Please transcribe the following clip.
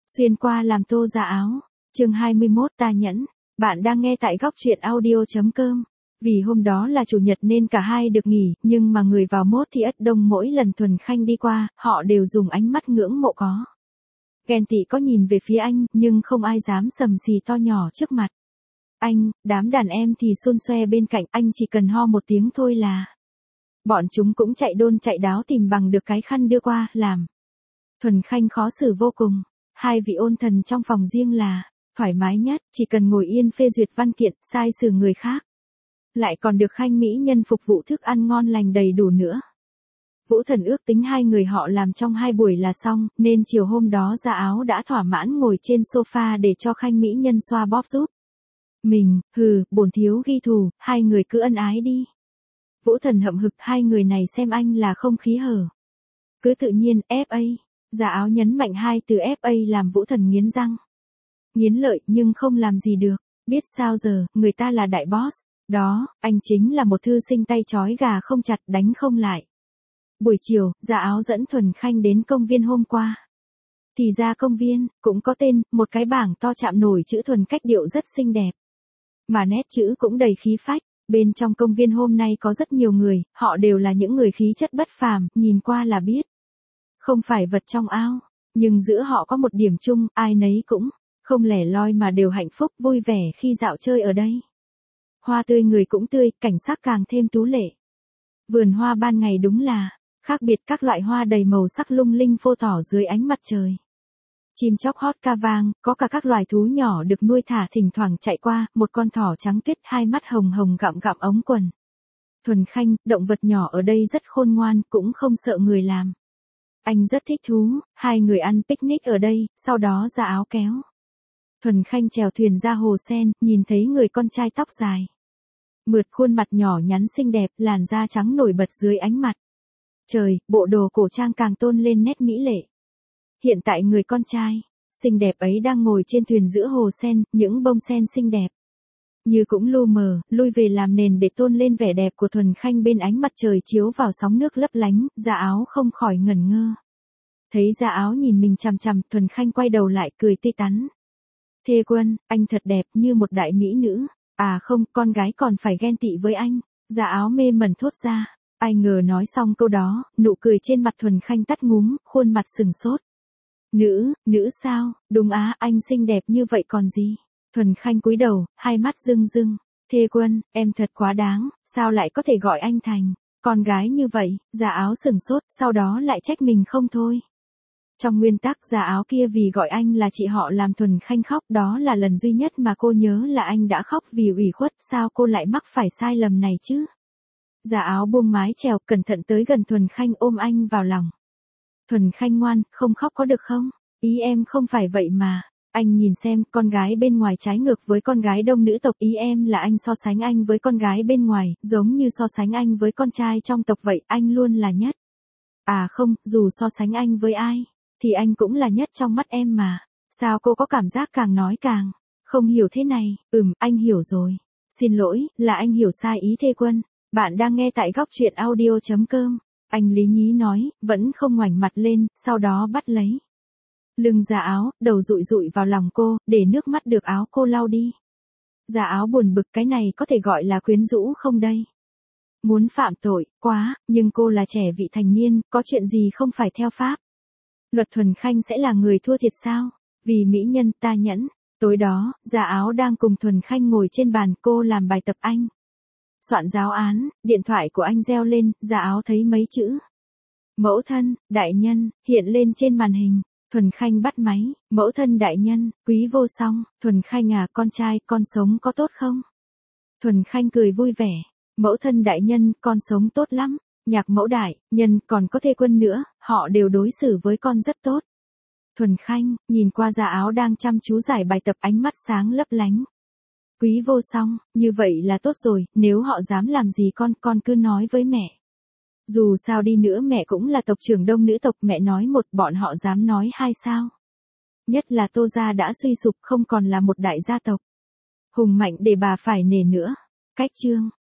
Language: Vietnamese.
Xuyên qua làm tô ra áo. Chương 21 ta nhẫn. Bạn đang nghe tại góc truyện audio.com. Vì hôm đó là chủ nhật nên cả hai được nghỉ, nhưng mà người vào mốt thì ất đông, mỗi lần Thuần Khanh đi qua, họ đều dùng ánh mắt ngưỡng mộ có. Ghen tị có nhìn về phía anh, nhưng không ai dám sầm xì to nhỏ trước mặt. Anh, đám đàn em thì xôn xoe bên cạnh, anh chỉ cần ho một tiếng thôi là. Bọn chúng cũng chạy đôn chạy đáo tìm bằng được cái khăn đưa qua, làm. Thuần Khanh khó xử vô cùng. Hai vị ôn thần trong phòng riêng là thoải mái nhất, chỉ cần ngồi yên phê duyệt văn kiện, sai xử người khác. Lại còn được Khanh mỹ nhân phục vụ thức ăn ngon lành đầy đủ nữa. Vũ Thần ước tính hai người họ làm trong 2 buổi là xong, nên chiều hôm đó Gia Áo đã thỏa mãn ngồi trên sofa để cho Khanh mỹ nhân xoa bóp giúp. Mình, bổn thiếu ghi thù, hai người cứ ân ái đi. Vũ Thần hậm hực, hai người này xem anh là không khí hở. Cứ tự nhiên, FA. Gia Áo nhấn mạnh hai từ FA làm Vũ Thần nghiến răng. Nghiến lợi nhưng không làm gì được, biết sao giờ, người ta là đại boss. Đó, anh chính là một thư sinh tay trói gà không chặt, đánh không lại. Buổi chiều, Gia Áo dẫn Thuần Khanh đến công viên hôm qua. Thì ra công viên, cũng có tên, một cái bảng to chạm nổi chữ Thuần, cách điệu rất xinh đẹp. Mà nét chữ cũng đầy khí phách. Bên trong công viên hôm nay có rất nhiều người, họ đều là những người khí chất bất phàm, nhìn qua là biết. Không phải vật trong ao, nhưng giữa họ có một điểm chung, ai nấy cũng không lẻ loi mà đều hạnh phúc vui vẻ khi dạo chơi ở đây. Hoa tươi người cũng tươi, cảnh sắc càng thêm tú lệ. Vườn hoa ban ngày đúng là khác biệt, các loại hoa đầy màu sắc lung linh phô tỏ dưới ánh mặt trời. Chim chóc hót ca vang, có cả các loài thú nhỏ được nuôi thả thỉnh thoảng chạy qua, một con thỏ trắng tuyết hai mắt hồng hồng gặm gặm ống quần. Thuần Khanh, động vật nhỏ ở đây rất khôn ngoan, cũng không sợ người làm. Anh rất thích thú, hai người ăn picnic ở đây, sau đó Gia Áo kéo. Thuần Khanh chèo thuyền ra hồ sen, nhìn thấy người con trai tóc dài. Mượt, khuôn mặt nhỏ nhắn xinh đẹp, làn da trắng nổi bật dưới ánh mặt trời, bộ đồ cổ trang càng tôn lên nét mỹ lệ. Hiện tại người con trai xinh đẹp ấy đang ngồi trên thuyền giữa hồ sen, những bông sen xinh đẹp như cũng lu mờ, lui về làm nền để tôn lên vẻ đẹp của Thuần Khanh bên ánh mặt trời chiếu vào sóng nước lấp lánh. Gia Áo không khỏi ngẩn ngơ. Thấy Gia Áo nhìn mình chằm chằm, Thuần Khanh quay đầu lại cười tươi tắn. Thê Quân, anh thật đẹp như một đại mỹ nữ. À không, con gái còn phải ghen tị với anh. Gia Áo mê mẩn thốt ra. Ai ngờ nói xong câu đó, nụ cười trên mặt Thuần Khanh tắt ngúm, khuôn mặt sừng sốt. Nữ sao, đúng á, anh xinh đẹp như vậy còn gì. Thuần Khanh cúi đầu, hai mắt rưng rưng. Thê Quân, em thật quá đáng, sao lại có thể gọi anh thành con gái như vậy. Gia Áo sừng sốt, sau đó lại trách mình không thôi. Trong nguyên tắc Gia Áo kia vì gọi anh là chị họ làm Thuần Khanh khóc, đó là lần duy nhất mà cô nhớ là anh đã khóc vì ủy khuất, sao cô lại mắc phải sai lầm này chứ. Gia Áo buông mái chèo, cẩn thận tới gần Thuần Khanh ôm anh vào lòng. Thuần Khanh ngoan, không khóc có được không? Ý em không phải vậy mà. Anh nhìn xem, con gái bên ngoài trái ngược với con gái đông nữ tộc, ý em là anh so sánh anh với con gái bên ngoài, giống như so sánh anh với con trai trong tộc vậy, anh luôn là nhất. À không, dù so sánh anh với ai, thì anh cũng là nhất trong mắt em mà. Sao cô có cảm giác càng nói càng không hiểu thế này? Anh hiểu rồi. Xin lỗi, là anh hiểu sai ý Thê Quân. Bạn đang nghe tại góc truyện audio.com. Anh lý nhí nói, vẫn không ngoảnh mặt lên, sau đó bắt lấy lưng Gia Áo, đầu dụi dụi vào lòng cô, để nước mắt được áo cô lau đi. Gia Áo buồn bực, cái này có thể gọi là quyến rũ không đây? Muốn phạm tội, quá, nhưng cô là trẻ vị thành niên, có chuyện gì không phải theo pháp. Luật Thuần Khanh sẽ là người thua thiệt sao? Vì mỹ nhân ta nhẫn. Tối đó, Gia Áo đang cùng Thuần Khanh ngồi trên bàn, cô làm bài tập anh soạn giáo án, điện thoại của anh reo lên, Gia Áo thấy mấy chữ mẫu thân, đại nhân, hiện lên trên màn hình. Thuần Khanh bắt máy, mẫu thân đại nhân, quý vô song. Thuần Khanh à, con trai, con sống có tốt không? Thuần Khanh cười vui vẻ, mẫu thân đại nhân, con sống tốt lắm. Nhạc mẫu đại nhân, còn có Thê Quân nữa, họ đều đối xử với con rất tốt. Thuần Khanh, nhìn qua Gia Áo đang chăm chú giải bài tập, ánh mắt sáng lấp lánh. Quý vô song, như vậy là tốt rồi, nếu họ dám làm gì con cứ nói với mẹ. Dù sao đi nữa mẹ cũng là tộc trưởng đông nữ tộc, mẹ nói một, bọn họ dám nói hai sao. Nhất là Tô gia đã suy sụp, không còn là một đại gia tộc hùng mạnh để bà phải nể nữa. Cách chương